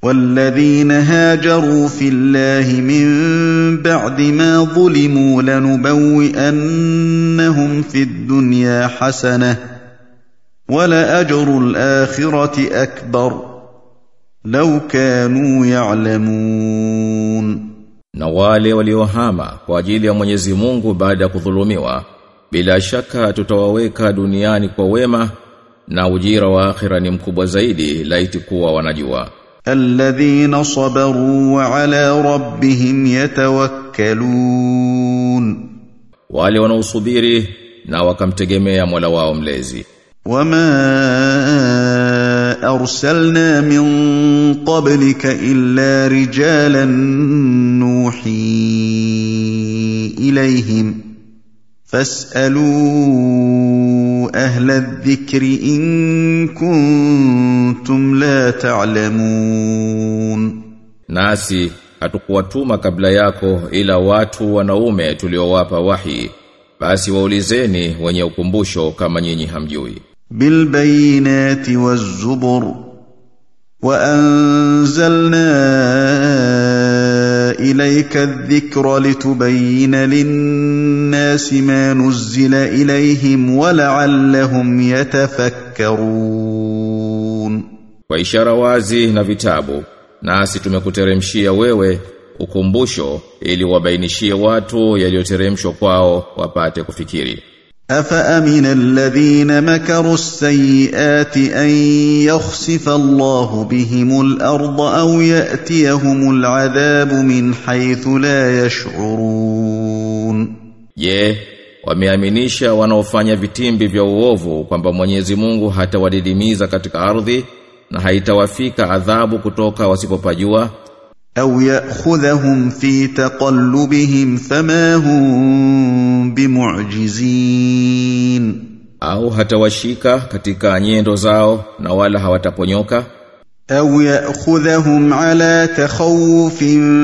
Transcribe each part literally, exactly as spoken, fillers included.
والذين هاجروا في الله من بعد ما ظلموا لنبوئنهم في الدنيا حسنة ولأجر الآخرة أكبر لو كانوا يعلمون. Na wale waliohama kwa ajili ya Mwenyezi Mungu baada ya kudhulumiwa, bila shaka tutawaweka duniani kwa wema, na ujira wa akhira ni mkubwa zaidi laiti kuwa wanajua. الذين صبروا وعلى ربهم يتوكلون. Wale wanaosubiri na wakamtegemea Mola wao mlezi. وما أرسلنا من قبلك إلا رجالا نوحي إليهم فاسألوا أهل الذكر إن كنتم لا تعلمون. Nasi hatukuwatuma kabla yako ila watu wanaume tuliowapa wahi, basi waulizeni wenye ukumbusho kama nyinyi hamjui. بالبينات والزبر وأنزلنا إليك الذكر لتبين للناس ما نزل إليهم ولعلهم يتفكرون. Kwa ishara wazi na vitabu, nasi tumekuteremshia wewe ukumbusho ili wabainishie watu yaliyoteremshwa kwao wapate kufikiri. أفأمن الذين مكروا السيئات أن يخسف الله بهم الأرض أو يأتيهم العذاب من حيث لا يشعرون. Je, wameaminisha wanaofanya vitimbi vya uovu kwamba Mwenyezi Mungu hatawadidimiza katika ardhi na haitawafika adhabu kutoka wasipopajua? أو يأخذهم في تقلبهم فما هم بمعجزين. Au hatawashika katika nyendo zao na wala hawataponyoka? أو يأخذهم على تخوف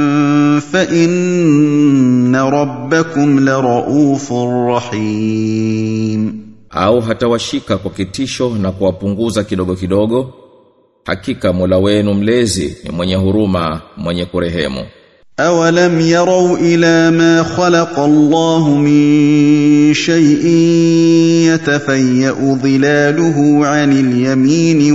فإن ربكم لرؤوف رحيم. Au hatawashika kwa kitisho na kuwapunguza kidogo kidogo? Hakika Mola wenu mlezi ni mwenye huruma, mwenye kurehemu. أولم يروا إلى ما خلق الله من شيء يتفيأ ظلاله عن اليمين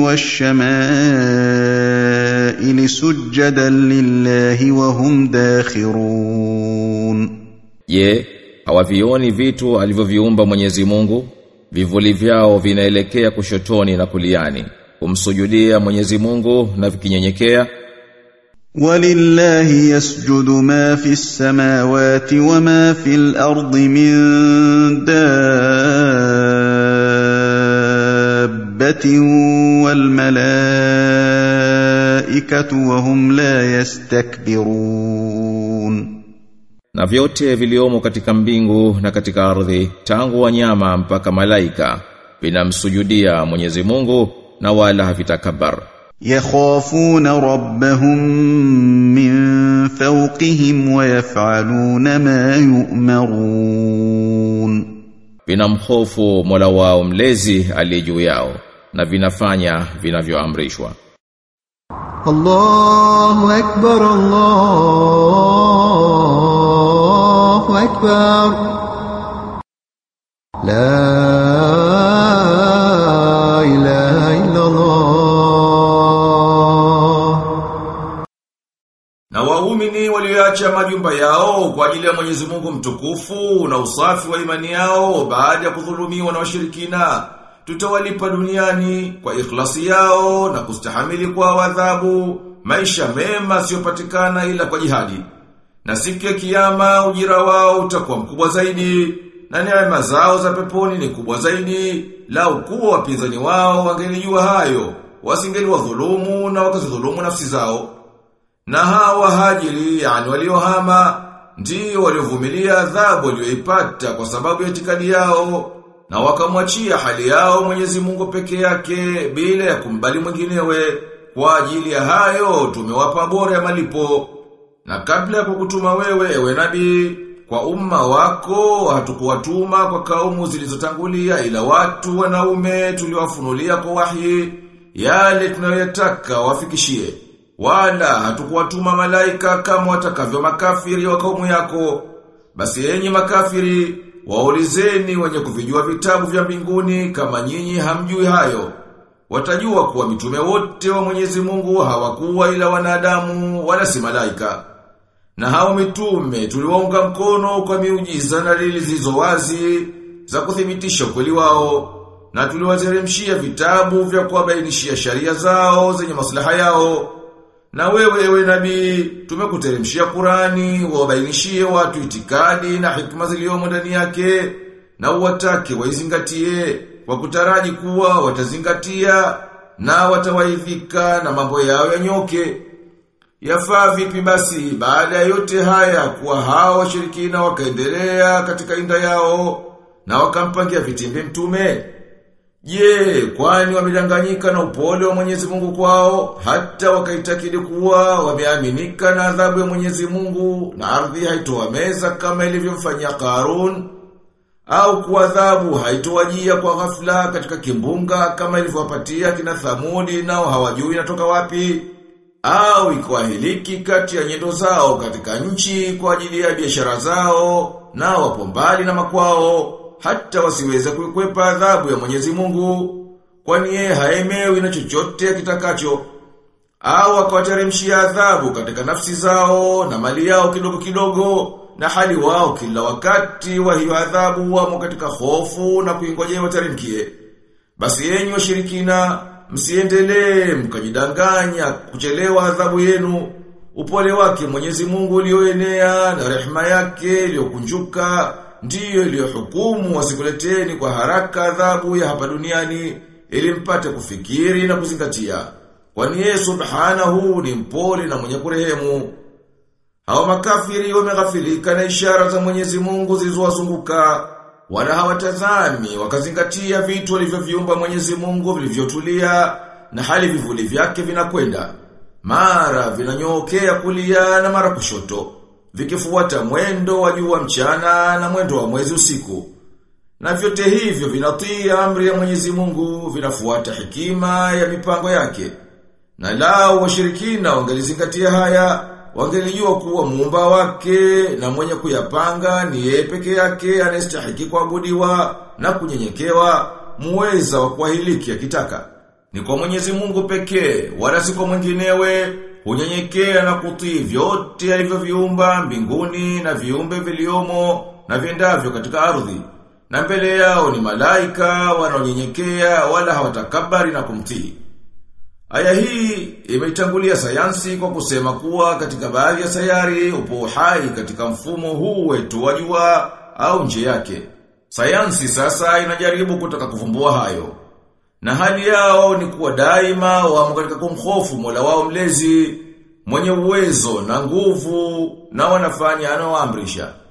والشمائل سجدا لله وهم داخرون. Je, hawavioni vitu alivyoviumba Mwenyezi Mungu? Vivuli vyao vinaelekea kushotoni na kuliani, kumsujudia Mwenyezi Mungu na vikinyenyekea. ولله يسجد ما في السماوات وما في الأرض من دابة والملائكة وهم لا يستكبرون. Na vyote viliomo katika mbingu na katika ardhi, tangu wanyama mpaka malaika, vinamsujudia Mwenyezi Mungu na wala havitakabar. يخافون ربهم من فوقهم ويفعلون ما يؤمرون. Vinamhofu Mola wao mlezi aliye juu yao na vinafanya vinavyoamrishwa. Allahu akbar, Allahu akbar. La ilaha illa Allah. Na waumini walioacha majumba yao kwa ajili ya Mwenyezi Mungu mtukufu na usafi wa imani yao baada ya kudhulumiwa na washirikina, tutawalipa duniani kwa ikhlasi yao na kustahamili kwa adhabu maisha mema siyopatikana ila kwa jihadi. Na siku ya kiyama ujira wao utakuwa mkubwa zaidi, na neema zao za peponi ni kubwa zaidi. Lau kuwa wapinzani wao wangelijua hayo, wasingeliwadhulumu na wakazidhulumu nafsi zao. Na hawa hajili, yani waliohama, ndio waliovumilia adhabu walioipata kwa sababu ya itikadi yao, na wakamwachia hali yao Mwenyezi Mungu peke yake bila ya kumbali mwinginewe. Kwa ajili ya hayo tumewapa bora ya malipo. Na kabla ya kukutuma wewe ewe nabii kwa umma wako, hatukuwatuma kwa kaumu zilizotangulia ila watu wanaume tuliwafunulia kwa wahi yale tunayoyataka wafikishie. wala hatukuwatuma malaika kama watakavyo makafiri wa kaumu yako. Basi enyi makafiri, waulizeni wenye kuvijua vitabu vya mbinguni kama nyinyi hamjui hayo. Watajua kuwa mitume wote wa Mwenyezi Mungu hawakuwa ila wanadamu wala si malaika. Na hao mitume tuliwaunga mkono kwa miujiza na dalili zilizo wazi za kuthibitisha ukweli wao, na tuliwateremshia vitabu vya kuwabainishia sharia zao zenye maslaha yao. Na wewe ewe nabii, tumekuteremshia Qur'ani wabainishie watu itikadi na hikma zilizomo ndani yake, na uwatake waizingatie kwa kutaraji kuwa watazingatia na watawaidhika na mambo yao yanyoke. Yafaa vipi basi baada ya yote haya kuwa hao washirikina wakaendelea katika inda yao na wakampangia vitimbi mtume? Je, kwani wamedanganyika na upole wa Mwenyezi Mungu kwao hata wakaitakidi kuwa wameaminika na adhabu ya Mwenyezi Mungu na ardhi haitowameza kama ilivyomfanyia Karun, au kuadhabu haitowajia kwa ghafla katika kimbunga kama ilivyowapatia kina Thamudi nao hawajui inatoka wapi, au ikuahiliki kati ya nyendo zao katika nchi kwa ajili ya biashara zao nao wapo mbali na makwao hata wasiweza kuikwepa adhabu ya Mwenyezi Mungu, kwani yeye haemewi na chochote kitakacho. Au akawateremshia adhabu katika nafsi zao na mali yao kidogo kidogo, na hali wao kila wakati wa hiyo adhabu wamo katika hofu na kuingojea wateremkie. Basi enyi washirikina, msiendelee mkajidanganya kuchelewa adhabu yenu. Upole wake Mwenyezi Mungu ulioenea na rehema yake iliyokunjuka ndiyo iliyohukumu wasikuleteni kwa haraka adhabu ya hapa duniani, ili mpate kufikiri na kuzingatia. Kwani yeye subhanahu ni mpole na mwenye kurehemu. Hao makafiri wameghafilika na ishara za Mwenyezi Mungu zilizowazunguka, wala hawatazami wakazingatia vitu walivyoviumba Mwenyezi Mungu vilivyotulia, na hali vivuli vyake vinakwenda mara vinanyookea kulia na mara kushoto, vikifuata mwendo wa jua mchana na mwendo wa mwezi usiku. Na vyote hivyo vinatii amri ya Mwenyezi Mungu, vinafuata hekima ya mipango yake. Na lao washirikina wangelizingatia haya, wangelijua kuwa muumba wake na mwenye kuyapanga ni yeye peke yake anayestahili kuabudiwa na kunyenyekewa, muweza wa kuahiliki akitaka. Ni kwa Mwenyezi Mungu pekee, wala si kwa mwinginewe, hunyenyekea na kutii vyote alivyoviumba mbinguni na viumbe viliomo na viendavyo katika ardhi. Na mbele yao ni malaika wanaonyenyekea wala hawatakabari na kumtii. Aya hii imeitangulia sayansi kwa kusema kuwa katika baadhi ya sayari upo uhai katika mfumo huu wetu wa jua au nje yake. Sayansi sasa inajaribu kutaka kuvumbua hayo. Na hali yao ni kuwa daima wamo katika kumhofu Mola wao mlezi, mwenye uwezo na nguvu, na wanafanya anaoamrisha.